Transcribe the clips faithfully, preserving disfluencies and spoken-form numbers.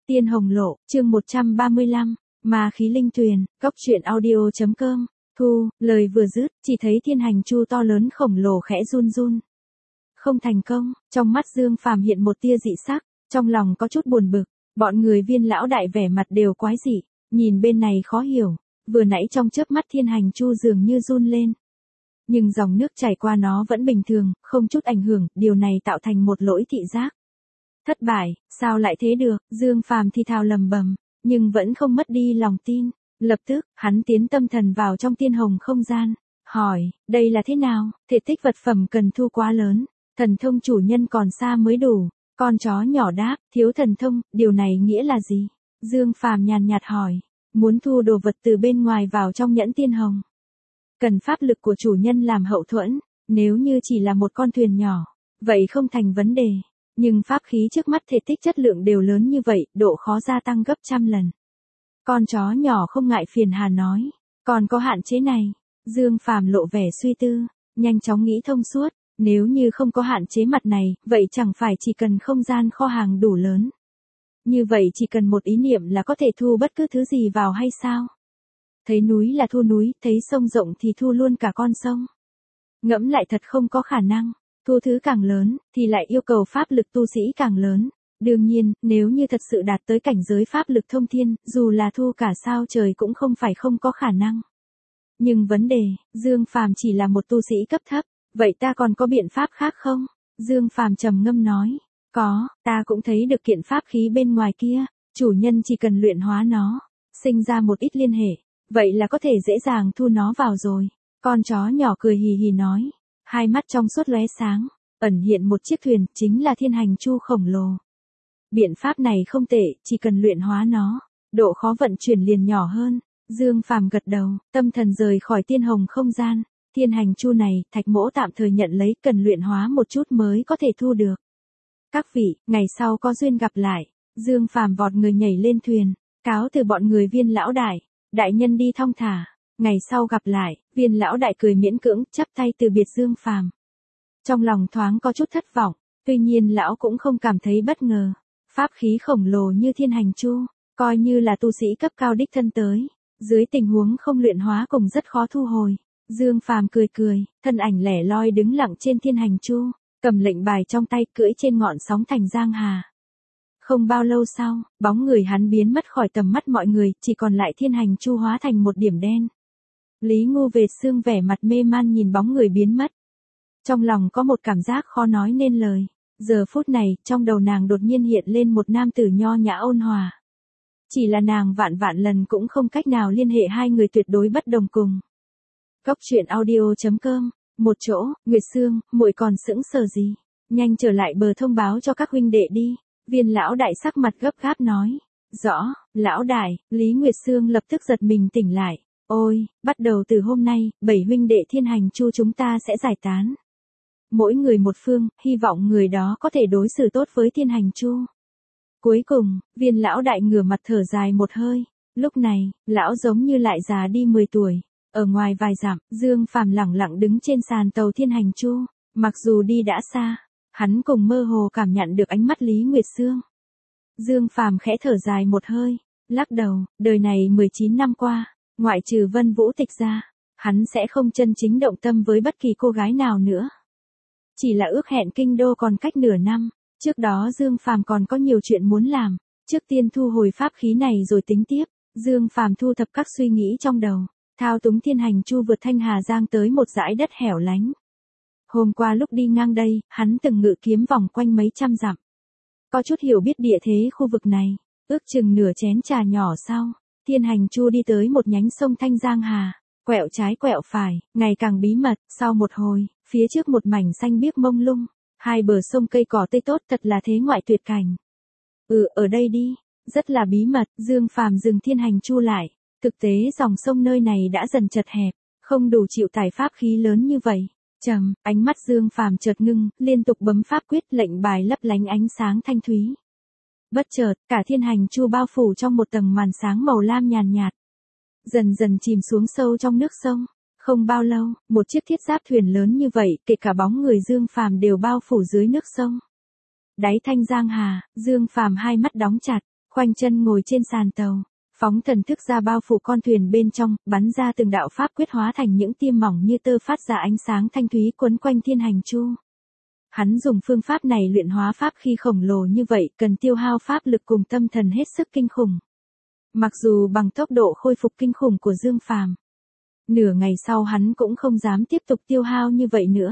Tiên Hồng Lộ, chương một trăm ba mươi lăm, Ma khí linh tuyền, góc truyện audio chấm com. Thu, lời vừa dứt, chỉ thấy thiên hành chu to lớn khổng lồ khẽ run run. Không thành công, trong mắt Dương Phàm hiện một tia dị sắc, trong lòng có chút buồn bực, bọn người Viên lão đại vẻ mặt đều quái dị, nhìn bên này khó hiểu, vừa nãy trong chớp mắt thiên hành chu dường như run lên. Nhưng dòng nước chảy qua nó vẫn bình thường, không chút ảnh hưởng, điều này tạo thành một lỗi thị giác. Thất bại, sao lại thế được, Dương Phàm thì thào lầm bầm, nhưng vẫn không mất đi lòng tin. Lập tức, hắn tiến tâm thần vào trong tiên hồng không gian, hỏi, đây là thế nào, thể tích vật phẩm cần thu quá lớn, thần thông chủ nhân còn xa mới đủ. Con chó nhỏ đáp, thiếu thần thông, điều này nghĩa là gì? Dương Phàm nhàn nhạt hỏi, muốn thu đồ vật từ bên ngoài vào trong nhẫn tiên hồng. Cần pháp lực của chủ nhân làm hậu thuẫn, nếu như chỉ là một con thuyền nhỏ, vậy không thành vấn đề. Nhưng pháp khí trước mắt thể tích chất lượng đều lớn như vậy, độ khó gia tăng gấp trăm lần. Con chó nhỏ không ngại phiền hà nói, còn có hạn chế này. Dương Phàm lộ vẻ suy tư, nhanh chóng nghĩ thông suốt, nếu như không có hạn chế mặt này, vậy chẳng phải chỉ cần không gian kho hàng đủ lớn. Như vậy chỉ cần một ý niệm là có thể thu bất cứ thứ gì vào hay sao? Thấy núi là thu núi, thấy sông rộng thì thu luôn cả con sông. Ngẫm lại thật không có khả năng. Thu thứ càng lớn, thì lại yêu cầu pháp lực tu sĩ càng lớn. Đương nhiên, nếu như thật sự đạt tới cảnh giới pháp lực thông thiên, dù là thu cả sao trời cũng không phải không có khả năng. Nhưng vấn đề, Dương Phàm chỉ là một tu sĩ cấp thấp, vậy ta còn có biện pháp khác không? Dương Phàm trầm ngâm nói, có, ta cũng thấy được kiện pháp khí bên ngoài kia, chủ nhân chỉ cần luyện hóa nó, sinh ra một ít liên hệ, vậy là có thể dễ dàng thu nó vào rồi. Con chó nhỏ cười hì hì nói. Hai mắt trong suốt lóe sáng, ẩn hiện một chiếc thuyền, chính là thiên hành chu khổng lồ. Biện pháp này không tệ, chỉ cần luyện hóa nó, độ khó vận chuyển liền nhỏ hơn. Dương Phàm gật đầu, tâm thần rời khỏi tiên hồng không gian, thiên hành chu này, Thạch Mỗ tạm thời nhận lấy, cần luyện hóa một chút mới có thể thu được. Các vị, ngày sau có duyên gặp lại. Dương Phàm vọt người nhảy lên thuyền, cáo từ bọn người Viên lão đại, đại nhân đi thong thả. Ngày sau gặp lại, Viên lão đại cười miễn cưỡng, chắp tay từ biệt Dương Phàm. Trong lòng thoáng có chút thất vọng, tuy nhiên lão cũng không cảm thấy bất ngờ. Pháp khí khổng lồ như thiên hành chu, coi như là tu sĩ cấp cao đích thân tới, dưới tình huống không luyện hóa cũng rất khó thu hồi. Dương Phàm cười cười, thân ảnh lẻ loi đứng lặng trên thiên hành chu, cầm lệnh bài trong tay, cưỡi trên ngọn sóng thành giang hà. Không bao lâu sau, bóng người hắn biến mất khỏi tầm mắt mọi người, chỉ còn lại thiên hành chu hóa thành một điểm đen. Lý Ngu Vệt Sương vẻ mặt mê man nhìn bóng người biến mất. Trong lòng có một cảm giác khó nói nên lời. Giờ phút này, trong đầu nàng đột nhiên hiện lên một nam tử nho nhã ôn hòa. Chỉ là nàng vạn vạn lần cũng không cách nào liên hệ hai người tuyệt đối bất đồng cùng. Góc truyện audio chấm com, một chỗ, Nguyệt Sương, muội còn sững sờ gì? Nhanh trở lại bờ thông báo cho các huynh đệ đi. Viên lão đại sắc mặt gấp gáp nói. Rõ, lão đại, Lý Nguyệt Sương lập tức giật mình tỉnh lại. Ôi, bắt đầu từ hôm nay, bảy huynh đệ thiên hành chu chúng ta sẽ giải tán. Mỗi người một phương, hy vọng người đó có thể đối xử tốt với thiên hành chu. Cuối cùng, Viên lão đại ngửa mặt thở dài một hơi. Lúc này, lão giống như lại già đi mười tuổi. Ở ngoài vài dặm, Dương Phàm lẳng lặng đứng trên sàn tàu thiên hành chu. Mặc dù đi đã xa, hắn cùng mơ hồ cảm nhận được ánh mắt Lý Nguyệt Sương. Dương Phàm khẽ thở dài một hơi, lắc đầu, đời này mười chín năm qua, ngoại trừ Vân Vũ Tịch ra, hắn sẽ không chân chính động tâm với bất kỳ cô gái nào nữa. Chỉ là ước hẹn kinh đô còn cách nửa năm, trước đó Dương Phàm còn có nhiều chuyện muốn làm, trước tiên thu hồi pháp khí này rồi tính tiếp. Dương Phàm thu thập các suy nghĩ trong đầu, thao túng thiên hành chu vượt Thanh Hà Giang tới một dải đất hẻo lánh. Hôm qua lúc đi ngang đây, hắn từng ngự kiếm vòng quanh mấy trăm dặm. Có chút hiểu biết địa thế khu vực này, ước chừng nửa chén trà nhỏ sau, thiên hành chu đi tới một nhánh sông Thanh Giang Hà, quẹo trái quẹo phải, ngày càng bí mật, sau một hồi, phía trước một mảnh xanh biếc mông lung, hai bờ sông cây cỏ tươi tốt, thật là thế ngoại tuyệt cảnh. Ừ, ở đây đi, rất là bí mật. Dương Phàm dừng thiên hành chu lại, thực tế dòng sông nơi này đã dần chật hẹp, không đủ chịu tải pháp khí lớn như vậy. Trầm, ánh mắt Dương Phàm chợt ngưng, liên tục bấm pháp quyết, lệnh bài lấp lánh ánh sáng thanh thúy. Bất chợt, cả thiên hành chu bao phủ trong một tầng màn sáng màu lam nhàn nhạt, dần dần chìm xuống sâu trong nước sông. Không bao lâu, một chiếc thiết giáp thuyền lớn như vậy, kể cả bóng người Dương Phàm đều bao phủ dưới nước sông. Đáy Thanh Giang Hà, Dương Phàm hai mắt đóng chặt, khoanh chân ngồi trên sàn tàu, phóng thần thức ra bao phủ con thuyền bên trong, bắn ra từng đạo pháp quyết hóa thành những tia mỏng như tơ phát ra ánh sáng thanh thúy quấn quanh thiên hành chu. Hắn dùng phương pháp này luyện hóa pháp khi khổng lồ như vậy, cần tiêu hao pháp lực cùng tâm thần hết sức kinh khủng. Mặc dù bằng tốc độ khôi phục kinh khủng của Dương Phàm, nửa ngày sau hắn cũng không dám tiếp tục tiêu hao như vậy nữa.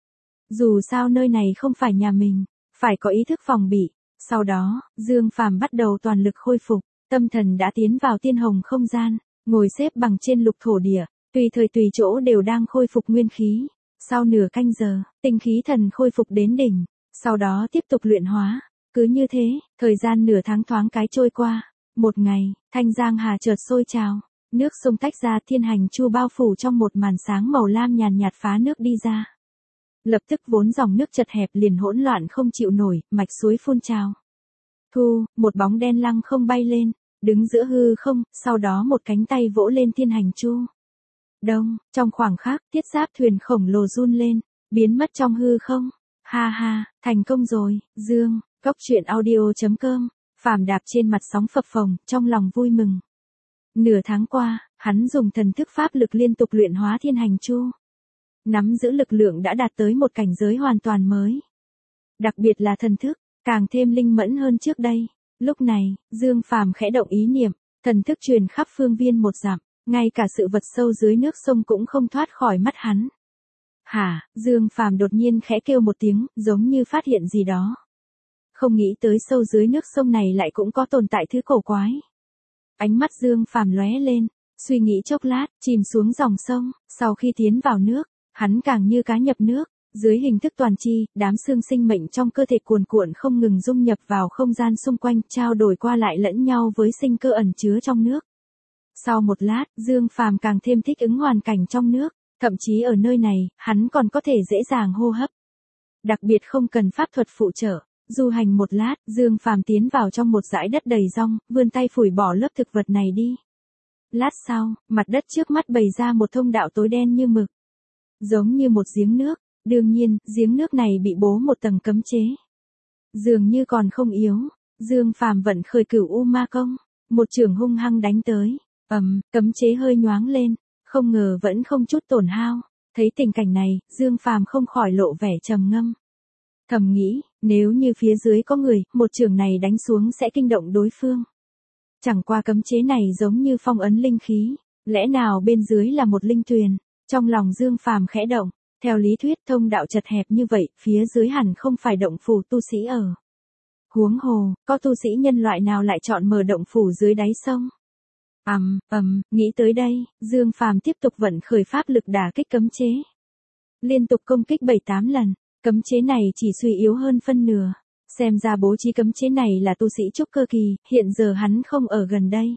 Dù sao nơi này không phải nhà mình, phải có ý thức phòng bị. Sau đó, Dương Phàm bắt đầu toàn lực khôi phục, tâm thần đã tiến vào tiên hồng không gian, ngồi xếp bằng trên lục thổ địa, tùy thời tùy chỗ đều đang khôi phục nguyên khí. Sau nửa canh giờ, tinh khí thần khôi phục đến đỉnh, sau đó tiếp tục luyện hóa. Cứ như thế, thời gian nửa tháng thoáng cái trôi qua. Một ngày, Thanh Giang Hà chợt sôi trào, nước sông tách ra, thiên hành chu bao phủ trong một màn sáng màu lam nhàn nhạt phá nước đi ra. Lập tức vốn dòng nước chật hẹp liền hỗn loạn không chịu nổi, mạch suối phun trào. Thu, một bóng đen lăng không bay lên, đứng giữa hư không, sau đó một cánh tay vỗ lên thiên hành chu. Đông, trong khoảng khắc, thiết giáp thuyền khổng lồ run lên, biến mất trong hư không. Ha ha, thành công rồi, Dương, Cốc Truyện Audio chấm com. Phàm đạp trên mặt sóng phập phồng, trong lòng vui mừng. Nửa tháng qua, hắn dùng thần thức pháp lực liên tục luyện hóa thiên hành chu. Nắm giữ lực lượng đã đạt tới một cảnh giới hoàn toàn mới. Đặc biệt là thần thức, càng thêm linh mẫn hơn trước đây. Lúc này, Dương Phàm khẽ động ý niệm, thần thức truyền khắp phương viên một dặm, ngay cả sự vật sâu dưới nước sông cũng không thoát khỏi mắt hắn. Hả, Dương Phàm đột nhiên khẽ kêu một tiếng, giống như phát hiện gì đó. Không nghĩ tới sâu dưới nước sông này lại cũng có tồn tại thứ cổ quái. Ánh mắt Dương Phàm lóe lên, suy nghĩ chốc lát, chìm xuống dòng sông, sau khi tiến vào nước, hắn càng như cá nhập nước, dưới hình thức toàn chi, đám xương sinh mệnh trong cơ thể cuồn cuộn không ngừng dung nhập vào không gian xung quanh, trao đổi qua lại lẫn nhau với sinh cơ ẩn chứa trong nước. Sau một lát, Dương Phàm càng thêm thích ứng hoàn cảnh trong nước, thậm chí ở nơi này, hắn còn có thể dễ dàng hô hấp. Đặc biệt không cần pháp thuật phụ trợ. Du hành một lát, Dương Phàm tiến vào trong một dải đất đầy rong, vươn tay phủi bỏ lớp thực vật này đi. Lát sau, mặt đất trước mắt bày ra một thông đạo tối đen như mực, giống như một giếng nước. Đương nhiên, giếng nước này bị bố một tầng cấm chế. Dường như còn không yếu, Dương Phàm vận khởi Cửu U Ma Công, một chưởng hung hăng đánh tới. Ầm, cấm chế hơi nhoáng lên, không ngờ vẫn không chút tổn hao. Thấy tình cảnh này, Dương Phàm không khỏi lộ vẻ trầm ngâm. Thầm nghĩ, nếu như phía dưới có người, một chưởng này đánh xuống sẽ kinh động đối phương. Chẳng qua cấm chế này giống như phong ấn linh khí, lẽ nào bên dưới là một linh tuyền? Trong lòng Dương Phàm khẽ động, theo lý thuyết thông đạo chật hẹp như vậy, phía dưới hẳn không phải động phủ tu sĩ ở. Huống hồ, có tu sĩ nhân loại nào lại chọn mở động phủ dưới đáy sông? Ầm, ầm, nghĩ tới đây, Dương Phàm tiếp tục vận khởi pháp lực đả kích cấm chế. Liên tục công kích bảy tám lần. Cấm chế này chỉ suy yếu hơn phân nửa. Xem ra bố trí cấm chế này là tu sĩ trúc cơ kỳ, hiện giờ hắn không ở gần đây.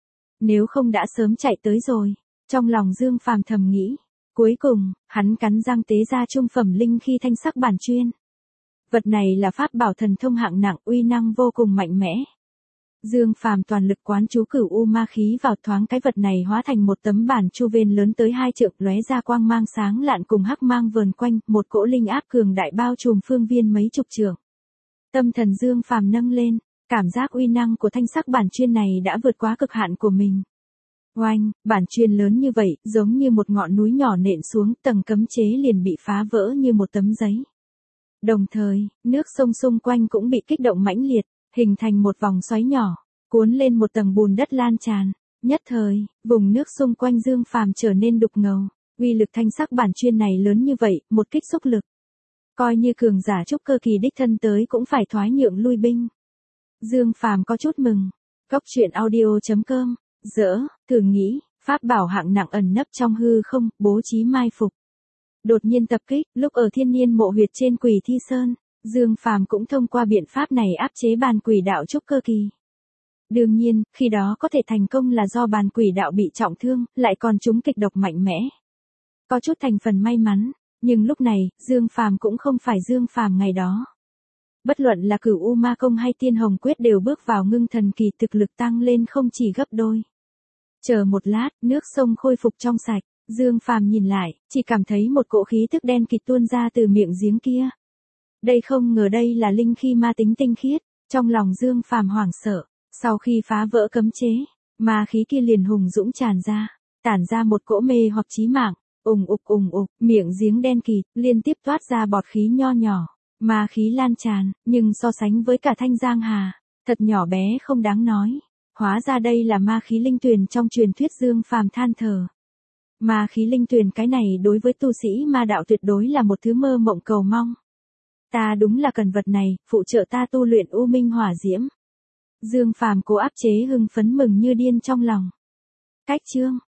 Nếu không đã sớm chạy tới rồi. Trong lòng Dương Phàm thầm nghĩ. Cuối cùng, hắn cắn răng tế ra trung phẩm linh khí thanh sắc bản chuyên. Vật này là pháp bảo thần thông hạng nặng, uy năng vô cùng mạnh mẽ. Dương Phàm toàn lực quán chú Cửu U Ma khí vào, thoáng cái vật này hóa thành một tấm bản chu vên lớn tới hai trượng, lóe ra quang mang sáng lạn cùng hắc mang vờn quanh, một cỗ linh áp cường đại bao trùm phương viên mấy chục trượng. Tâm thần Dương Phàm nâng lên, cảm giác uy năng của thanh sắc bản chuyên này đã vượt quá cực hạn của mình. Oanh, bản chuyên lớn như vậy, giống như một ngọn núi nhỏ nện xuống, tầng cấm chế liền bị phá vỡ như một tấm giấy. Đồng thời, nước sông xung quanh cũng bị kích động mãnh liệt, hình thành một vòng xoáy nhỏ, cuốn lên một tầng bùn đất lan tràn. Nhất thời, vùng nước xung quanh Dương Phàm trở nên đục ngầu. Uy lực thanh sắc bản chuyên này lớn như vậy, một kích xúc lực, coi như cường giả trúc cơ kỳ đích thân tới cũng phải thoái nhượng lui binh. Dương Phàm có chút mừng. Cốc Truyện Audio chấm com. Dỡ, thường nghĩ, pháp bảo hạng nặng ẩn nấp trong hư không, bố trí mai phục. Đột nhiên tập kích, lúc ở Thiên Niên Mộ Huyệt trên Quỷ Thi Sơn, Dương Phàm cũng thông qua biện pháp này áp chế bàn quỷ đạo trúc cơ kỳ. Đương nhiên, khi đó có thể thành công là do bàn quỷ đạo bị trọng thương, lại còn trúng kịch độc mạnh mẽ. Có chút thành phần may mắn, nhưng lúc này, Dương Phàm cũng không phải Dương Phàm ngày đó. Bất luận là Cửu U Ma Công hay Tiên Hồng Quyết đều bước vào ngưng thần kỳ, thực lực tăng lên không chỉ gấp đôi. Chờ một lát, nước sông khôi phục trong sạch, Dương Phàm nhìn lại, chỉ cảm thấy một cỗ khí tức đen kịt tuôn ra từ miệng giếng kia. Đây không ngờ đây là linh khí ma tính tinh khiết, trong lòng Dương Phàm hoảng sợ, Sau khi phá vỡ cấm chế, ma khí kia liền hùng dũng tràn ra, tản ra một cỗ mê hoặc chí mạng, ùng ục ùng ục, miệng giếng đen kịt, liên tiếp toát ra bọt khí nho nhỏ, ma khí lan tràn, nhưng so sánh với cả Thanh Giang Hà, thật nhỏ bé không đáng nói. Hóa ra đây là ma khí linh tuyền trong truyền thuyết. Dương Phàm than thở. Ma khí linh tuyền cái này đối với tu sĩ ma đạo tuyệt đối là một thứ mơ mộng cầu mong. Ta đúng là cần vật này, phụ trợ ta tu luyện U Minh Hỏa Diễm. Dương Phàm cố áp chế hưng phấn mừng như điên trong lòng. Cách chương